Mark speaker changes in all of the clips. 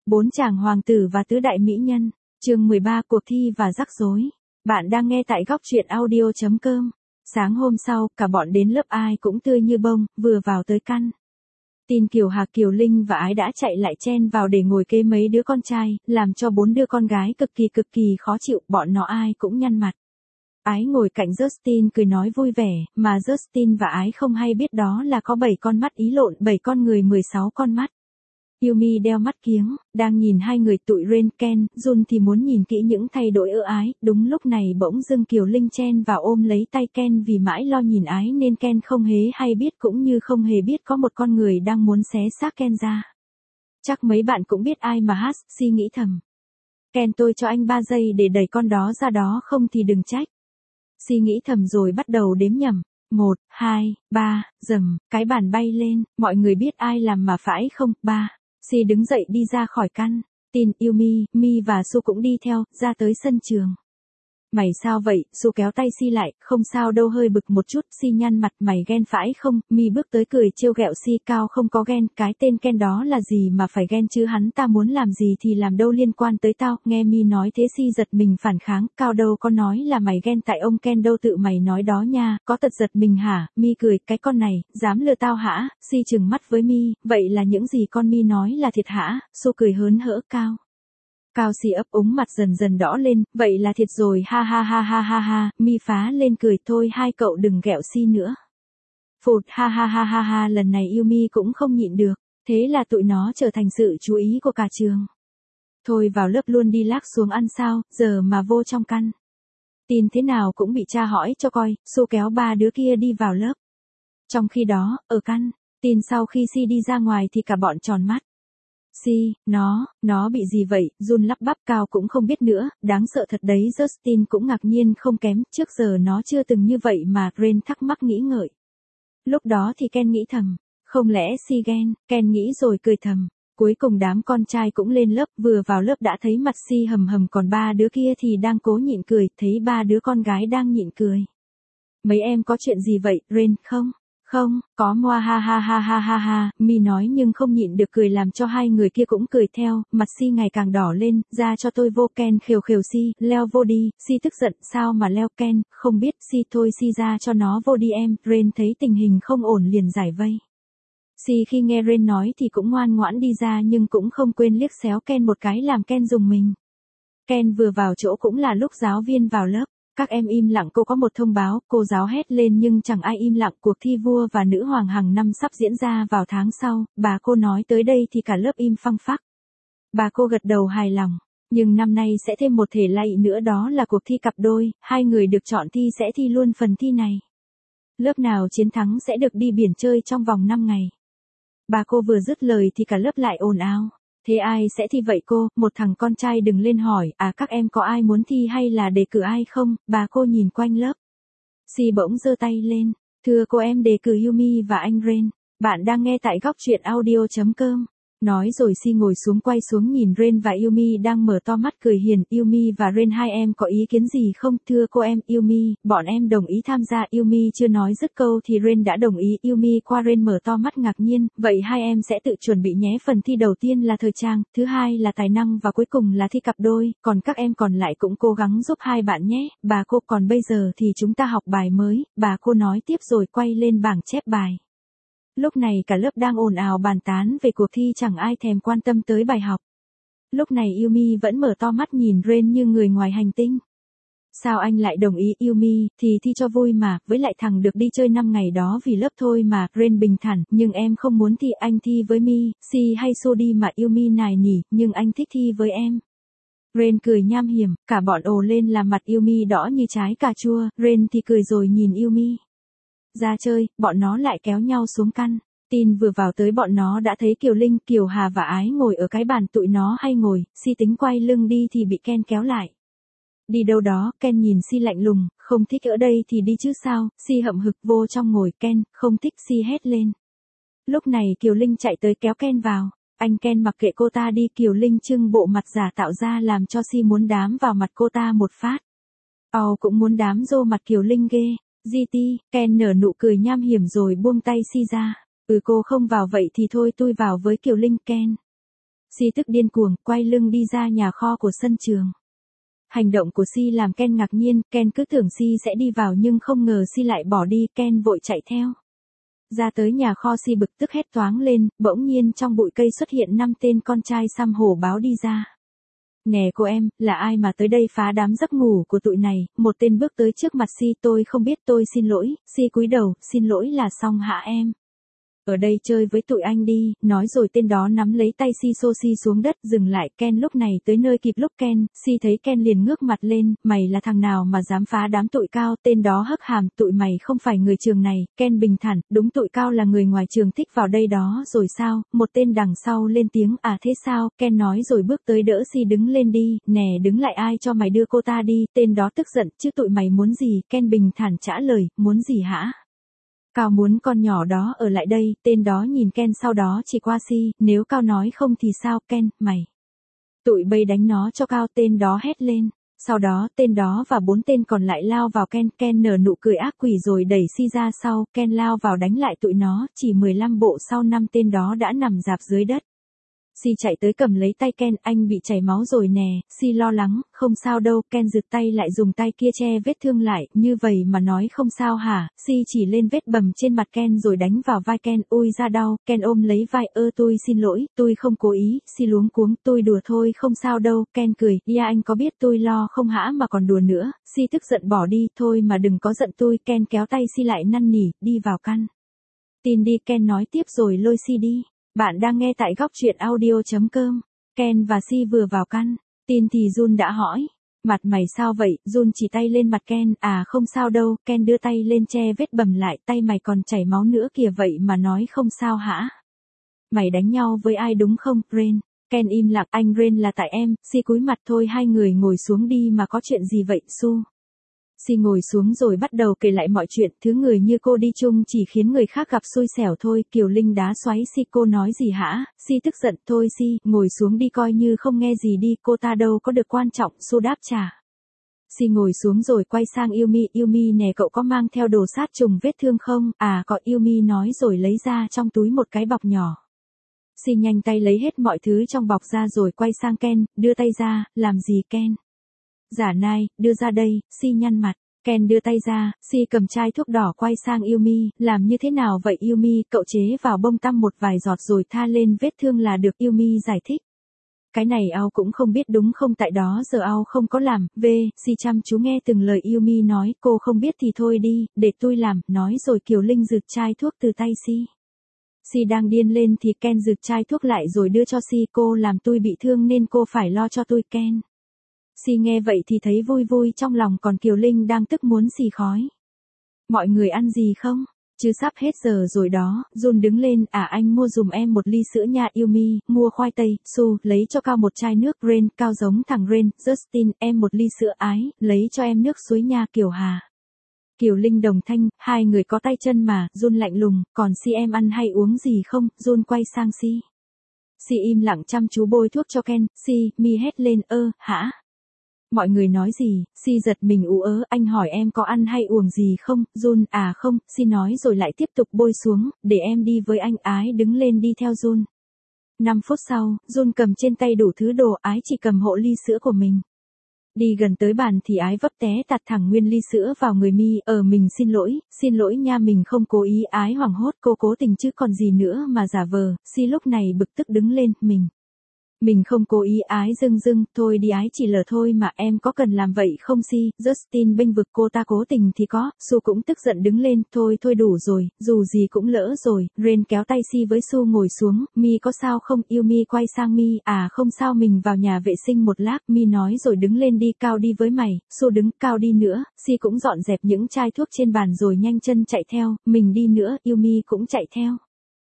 Speaker 1: Bốn chàng hoàng tử và tứ đại mỹ nhân. Chương 13 cuộc thi và rắc rối. Bạn đang nghe tại góc truyện audio.com. Sáng hôm sau, cả bọn đến lớp ai cũng tươi như bông, vừa vào tới căn. Tin Kiều Hà, Kiều Linh và Ái đã chạy lại chen vào để ngồi kế mấy đứa con trai, làm cho bốn đứa con gái cực kỳ khó chịu, bọn nó ai cũng nhăn mặt. Ái ngồi cạnh Justin cười nói vui vẻ, mà Justin và Ái không hay biết đó là có 7 con mắt, ý lộn 7 con người 16 con mắt. Yumi đeo mắt kiếng, đang nhìn hai người tụi Ren, Ken, Jun thì muốn nhìn kỹ những thay đổi ở Ái, đúng lúc này bỗng dưng Kiều Linh chen vào ôm lấy tay Ken, vì mãi lo nhìn Ái nên Ken không hề hay biết, cũng như không hề biết có một con người đang muốn xé xác Ken ra. Chắc mấy bạn cũng biết ai mà hát, Si nghĩ thầm. Ken, tôi cho anh 3 giây để đẩy con đó ra đó, không thì đừng trách. Si nghĩ thầm rồi bắt đầu đếm nhầm. 1, 2, 3, rầm, cái bàn bay lên, mọi người biết ai làm mà phải không? 3. Si đứng dậy đi ra khỏi căn. Tin, Yumi, Mi và Su cũng đi theo, ra tới sân trường. Mày sao vậy? Su kéo tay Si lại, không sao đâu, hơi bực một chút. Si nhăn mặt, mày ghen phải không? Mi bước tới cười trêu ghẹo Si, cao không có ghen, cái tên Ken đó là gì mà phải ghen chứ, hắn ta muốn làm gì thì làm, đâu liên quan tới tao. Nghe Mi nói thế Si giật mình phản kháng, Cao đâu có nói là mày ghen tại ông Ken đâu, tự mày nói đó nha, có tật giật mình hả? Mi cười, cái con này, dám lừa tao hả? Si trừng mắt với Mi, vậy là những gì con Mi nói là thiệt hả? Su cười hớn hở. Cao Si ấp úng, mặt dần đỏ lên, vậy là thiệt rồi, ha ha, Mi phá lên cười, thôi hai cậu đừng ghẹo Si nữa. Phụt, ha, lần này Yumi cũng không nhịn được, thế là tụi nó trở thành sự chú ý của cả trường. Thôi vào lớp luôn đi, lác xuống ăn sao, giờ mà vô trong căn. Tin thế nào cũng bị cha hỏi cho coi. Su kéo 3 đứa kia đi vào lớp. Trong khi đó, ở căn, Tin sau khi Si đi ra ngoài thì cả bọn tròn mắt. Si, nó bị gì vậy? Jun lắp bắp. Cao cũng không biết nữa, đáng sợ thật đấy. Justin cũng ngạc nhiên không kém, trước giờ nó chưa từng như vậy mà. Ren thắc mắc nghĩ ngợi. Lúc đó thì Ken nghĩ thầm, không lẽ Si ghen? Ken nghĩ rồi cười thầm. Cuối cùng đám con trai cũng lên lớp, vừa vào lớp đã thấy mặt Si hầm, còn 3 đứa kia thì đang cố nhịn cười, thấy 3 đứa con gái đang nhịn cười. Mấy em có chuyện gì vậy? Ren, không, có moa, ha, Mi nói nhưng không nhịn được cười, làm cho hai người kia cũng cười theo, mặt Si ngày càng đỏ lên. Ra cho tôi vô. Ken khều Si, leo vô đi. Si tức giận, sao mà leo? Ken, không biết. Si, thôi Si ra cho nó vô đi em. Ren thấy tình hình không ổn liền giải vây. Si khi nghe Ren nói thì cũng ngoan ngoãn đi ra, nhưng cũng không quên liếc xéo Ken một cái, làm Ken rùng mình. Ken vừa vào chỗ cũng là lúc giáo viên vào lớp. Các em im lặng, cô có một thông báo. Cô giáo hét lên nhưng chẳng ai im lặng. Cuộc thi vua và nữ hoàng hàng năm sắp diễn ra vào tháng sau. Bà cô nói tới đây thì cả lớp im phăng phắc. Bà cô gật đầu hài lòng. Nhưng năm nay sẽ thêm một thể lệ nữa, đó là cuộc thi cặp đôi. 2 người được chọn thi sẽ thi luôn phần thi này. Lớp nào chiến thắng sẽ được đi biển chơi trong vòng 5 ngày. Bà cô vừa dứt lời thì cả lớp lại ồn ào. Thế ai sẽ thi vậy cô? Một thằng con trai đứng lên hỏi. Các em có ai muốn thi hay là đề cử ai không? Bà cô nhìn quanh lớp. Si bỗng giơ tay lên. Thưa cô, em đề cử Yumi và anh Ren. Bạn đang nghe tại góc truyện audio.com. Nói rồi Si ngồi xuống, quay xuống nhìn Ren và Yumi đang mở to mắt cười hiền. Yumi và Ren, hai em có ý kiến gì không? Thưa cô em, Yumi, bọn em đồng ý tham gia. Yumi chưa nói dứt câu thì Ren đã đồng ý. Yumi qua Ren mở to mắt ngạc nhiên. Vậy hai em sẽ tự chuẩn bị nhé. Phần thi đầu tiên là thời trang, thứ hai là tài năng và cuối cùng là thi cặp đôi. Còn các em còn lại cũng cố gắng giúp hai bạn nhé. Bà cô, còn bây giờ thì chúng ta học bài mới. Bà cô nói tiếp rồi quay lên bảng chép bài. Lúc này cả lớp đang ồn ào bàn tán về cuộc thi, chẳng ai thèm quan tâm tới bài học. Lúc này Yumi vẫn mở to mắt nhìn Ren như người ngoài hành tinh. Sao anh lại đồng ý? Yumi, thì thi cho vui mà, với lại thằng được đi chơi 5 ngày đó vì lớp thôi mà. Ren bình thản, nhưng em không muốn thi. Anh thi với Mi, Si hay Su đi mà. Yumi nài nỉ, nhưng anh thích thi với em. Ren cười nham hiểm, cả bọn ồ lên làm mặt Yumi đỏ như trái cà chua. Ren thì cười rồi nhìn Yumi. Ra chơi, bọn nó lại kéo nhau xuống căn. Tin vừa vào tới bọn nó đã thấy Kiều Linh, Kiều Hà và Ái ngồi ở cái bàn tụi nó hay ngồi. Si tính quay lưng đi thì bị Ken kéo lại. Đi đâu đó? Ken nhìn Si lạnh lùng, không thích ở đây thì đi chứ sao? Si hậm hực vô trong ngồi. Ken, không thích. Si hét lên. Lúc này Kiều Linh chạy tới kéo Ken vào. Anh Ken mặc kệ cô ta đi. Kiều Linh trưng bộ mặt giả tạo ra làm cho Si muốn đám vào mặt cô ta một phát. Cũng muốn đám vô mặt Kiều Linh ghê. GT, Ken nở nụ cười nham hiểm rồi buông tay Si ra. Cô không vào vậy thì thôi tôi vào với Kiều Linh. Ken. Si tức điên cuồng, quay lưng đi ra nhà kho của sân trường. Hành động của Si làm Ken ngạc nhiên, Ken cứ tưởng Si sẽ đi vào nhưng không ngờ Si lại bỏ đi, Ken vội chạy theo. Ra tới nhà kho Si bực tức hét toáng lên, bỗng nhiên trong bụi cây xuất hiện 5 tên con trai xăm hổ báo đi ra. Nè cô em, là ai mà tới đây phá đám giấc ngủ của tụi này? Một tên bước tới trước mặt Si, tôi không biết, tôi xin lỗi. Si cúi đầu, xin lỗi là xong hả em? Ở đây chơi với tụi anh đi, nói rồi tên đó nắm lấy tay Si xô Si xuống đất, dừng lại. Ken lúc này tới nơi kịp lúc Si thấy Ken liền ngước mặt lên, mày là thằng nào mà dám phá đám tụi cao? Tên đó hất hàm, tụi mày không phải người trường này. Ken bình thản, đúng tụi cao là người ngoài trường thích vào đây đó rồi sao? Một tên đằng sau lên tiếng, à thế sao? Ken nói rồi bước tới đỡ Si đứng lên đi, nè đứng lại, ai cho mày đưa cô ta đi? Tên đó tức giận, chứ tụi mày muốn gì? Ken bình thản trả lời, muốn gì hả? Cao muốn con nhỏ đó ở lại đây, tên đó nhìn Ken sau đó chỉ qua Si, nếu Cao nói không thì sao? Ken, mày. Tụi bay đánh nó cho Cao, tên đó hét lên. Sau đó tên đó và 4 tên còn lại lao vào Ken, Ken nở nụ cười ác quỷ rồi đẩy Si ra sau, Ken lao vào đánh lại tụi nó, chỉ 15 bộ sau 5 tên đó đã nằm rạp dưới đất. Si chạy tới cầm lấy tay Ken, anh bị chảy máu rồi nè. Si lo lắng, không sao đâu. Ken giựt tay lại dùng tay kia che vết thương lại, như vậy mà nói không sao hả? Si chỉ lên vết bầm trên mặt Ken rồi đánh vào vai Ken, ui ra đau. Ken ôm lấy vai, tôi xin lỗi, tôi không cố ý. Si luống cuống, tôi đùa thôi, không sao đâu. Ken cười, yeah anh có biết tôi lo không hả mà còn đùa nữa. Si tức giận bỏ đi, thôi mà đừng có giận tôi. Ken kéo tay Si lại năn nỉ, đi vào căn tin đi. Ken nói tiếp rồi lôi Si đi. Bạn đang nghe tại góc truyện audio.com. Ken và Si vừa vào căn tin thì Jun đã hỏi. Mặt mày sao vậy? Jun chỉ tay lên mặt Ken. À không sao đâu. Ken đưa tay lên che vết bầm lại. Tay mày còn chảy máu nữa kìa, vậy mà nói không sao hả? Mày đánh nhau với ai đúng không, Ren? Ken im lặng, anh Ren là tại em. Si cúi mặt, thôi hai người ngồi xuống đi, mà có chuyện gì vậy, Su? Si ngồi xuống rồi bắt đầu kể lại mọi chuyện, thứ người như cô đi chung chỉ khiến người khác gặp xui xẻo thôi. Kiều Linh đá xoáy Si, cô nói gì hả? Si tức giận, thôi Si, ngồi xuống đi, coi như không nghe gì đi, cô ta đâu có được quan trọng, Su đáp trả. Si ngồi xuống rồi quay sang Yumi nè, cậu có mang theo đồ sát trùng vết thương không? À có, Yumi nói rồi lấy ra trong túi một cái bọc nhỏ. Si nhanh tay lấy hết mọi thứ trong bọc ra rồi quay sang Ken, đưa tay ra, làm gì Ken? Giả nai, đưa ra đây. Si nhăn mặt. Ken đưa tay ra, Si cầm chai thuốc đỏ quay sang Yumi, làm như thế nào vậy Yumi? Cậu chế vào bông tăm một vài giọt rồi tha lên vết thương là được, Yumi giải thích. Cái này ao cũng không biết đúng không, tại đó giờ ao không có làm. Si chăm chú nghe từng lời Yumi nói, cô không biết thì thôi đi, để tôi làm, nói rồi Kiều Linh giựt chai thuốc từ tay Si. Si đang điên lên thì Ken giựt chai thuốc lại rồi đưa cho Si, cô làm tôi bị thương nên cô phải lo cho tôi Ken. Si nghe vậy thì thấy vui vui trong lòng, còn Kiều Linh đang tức muốn xì khói. Mọi người ăn gì không? Chứ sắp hết giờ rồi đó. Jun đứng lên, anh mua dùm em một ly sữa nha. Yumi, mua khoai tây. Su, lấy cho Cao một chai nước. Ren, Cao giống thằng Ren. Justin, em một ly sữa. Ái, lấy cho em nước suối nha. Kiều Hà. Kiều Linh đồng thanh, hai người có tay chân mà. Jun lạnh lùng, còn Si em ăn hay uống gì không? Jun quay sang Si. Si im lặng chăm chú bôi thuốc cho Ken. Si, mi hét lên, hả? Mọi người nói gì? Si giật mình ú ớ, anh hỏi em có ăn hay uống gì không? Jun, không, Si nói rồi lại tiếp tục bôi xuống, để em đi với anh. Ái đứng lên đi theo Jun. 5 phút sau, Jun cầm trên tay đủ thứ đồ, Ái chỉ cầm hộ ly sữa của mình. Đi gần tới bàn thì Ái vấp té tạt thẳng nguyên ly sữa vào người mi. Mình xin lỗi nha, mình không cố ý. Ái hoảng hốt, cô cố tình chứ còn gì nữa mà giả vờ. Si lúc này bực tức đứng lên, mình không cố ý. Ái dưng, thôi đi Ái, chỉ lờ thôi mà, em có cần làm vậy không Si? Justin bênh vực cô ta cố tình thì có. Su cũng tức giận đứng lên, thôi đủ rồi, dù gì cũng lỡ rồi. Ren kéo tay Si với Su ngồi xuống, Mi có sao không? Yumi quay sang Mi, không sao, mình vào nhà vệ sinh một lát. Mi nói rồi đứng lên đi. Cao đi với mày. Su đứng, Cao đi nữa. Si cũng dọn dẹp những chai thuốc trên bàn rồi nhanh chân chạy theo, mình đi nữa. Yumi cũng chạy theo.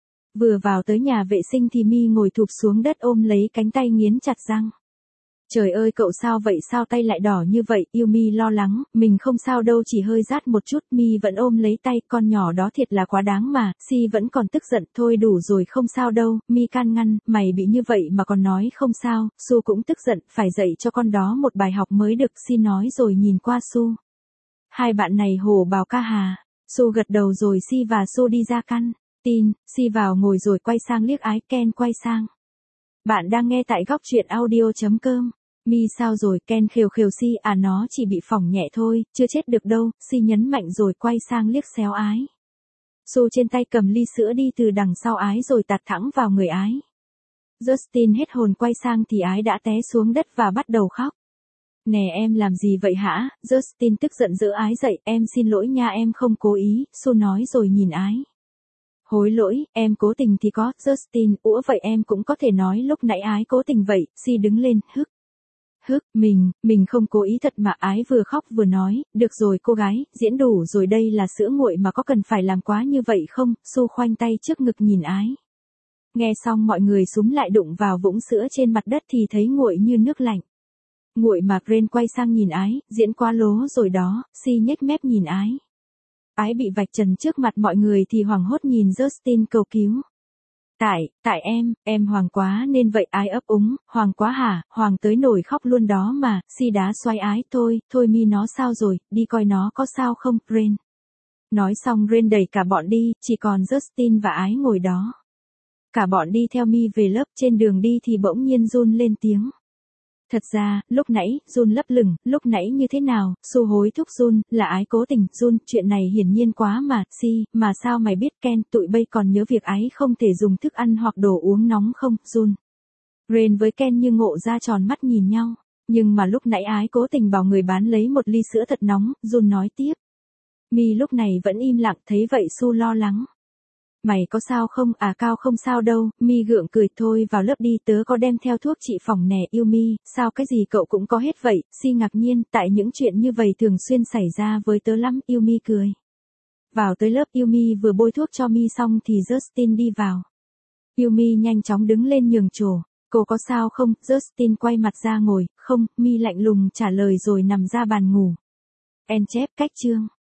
Speaker 1: Vừa vào tới nhà vệ sinh thì Mi ngồi thụp xuống đất ôm lấy cánh tay nghiến chặt răng. Trời ơi cậu sao vậy, sao tay lại đỏ như vậy? Yumi lo lắng, mình không sao đâu, chỉ hơi rát một chút. Mi vẫn ôm lấy tay, con nhỏ đó thiệt là quá đáng mà. Si vẫn còn tức giận, thôi đủ rồi, không sao đâu. Mi can ngăn, mày bị như vậy mà còn nói không sao. Su cũng tức giận, phải dạy cho con đó một bài học mới được. Si nói rồi nhìn qua Su. Hai bạn này hổ bào ca hà. Su gật đầu rồi Si và Su đi ra căn tin. Si vào ngồi rồi quay sang liếc Ái. Ken quay sang Bạn đang nghe tại góc truyện audio.com. Mi sao rồi, Ken khều khều Si à, nó chỉ bị phỏng nhẹ thôi, chưa chết được đâu, Si nhấn mạnh rồi quay sang liếc xéo Ái. Su trên tay cầm ly sữa đi từ đằng sau Ái rồi tạt thẳng vào người Ái. Justin hết hồn quay sang thì Ái đã té xuống đất và bắt đầu khóc. Nè em làm gì vậy hả? Justin tức giận giơ Ái dậy, em xin lỗi nha, em không cố ý, Su nói rồi nhìn Ái. Hối lỗi, em cố tình thì có, Justin, ủa vậy em cũng có thể nói lúc nãy Ái cố tình vậy, Si đứng lên, mình không cố ý thật mà, Ái vừa khóc vừa nói, được rồi cô gái, diễn đủ rồi, đây là sữa nguội mà có cần phải làm quá như vậy không? Su khoanh tay trước ngực nhìn Ái. Nghe xong mọi người xúm lại đụng vào vũng sữa trên mặt đất thì thấy nguội như nước lạnh. Nguội mà. Ren quay sang nhìn Ái, diễn quá lố rồi đó, Si nhếch mép nhìn Ái. Ái bị vạch trần trước mặt mọi người thì hoảng hốt nhìn Justin cầu cứu. Tại em hoàng quá nên vậy, Ái ấp úng, hoàng quá hả, hoàng tới nổi khóc luôn đó mà, Si đá xoay Ái, thôi Mi nó sao rồi, đi coi nó có sao không, Ren. Nói xong Ren đẩy cả bọn đi, chỉ còn Justin và Ái ngồi đó. Cả bọn đi theo Mi về lớp, trên đường đi thì bỗng nhiên Jun lên tiếng. Thật ra, lúc nãy, Jun lấp lửng, lúc nãy như thế nào, Su hối thúc Jun, là Ái cố tình, Jun, chuyện này hiển nhiên quá mà, Si, mà sao mày biết, Ken, tụi bay còn nhớ việc Ái không thể dùng thức ăn hoặc đồ uống nóng không, Jun. Ren với Ken như ngộ ra tròn mắt nhìn nhau, nhưng mà lúc nãy Ái cố tình bảo người bán lấy một ly sữa thật nóng, Jun nói tiếp. Mi lúc này vẫn im lặng, thấy vậy Su lo lắng. Mày có sao không? À Cao không sao đâu, Mi gượng cười, thôi vào lớp đi, tớ có đem theo thuốc trị phỏng nè. Yêu Mi, sao cái gì cậu cũng có hết vậy? Si ngạc nhiên, tại những chuyện như vậy thường xuyên xảy ra với tớ lắm, Yêu Mi cười. Vào tới lớp, Yêu Mi vừa bôi thuốc cho Mi xong thì Justin đi vào. Yêu Mi nhanh chóng đứng lên nhường chỗ. Cô có sao không? Justin quay mặt ra ngồi, không, Mi lạnh lùng trả lời rồi nằm ra bàn ngủ. En chép cách chương.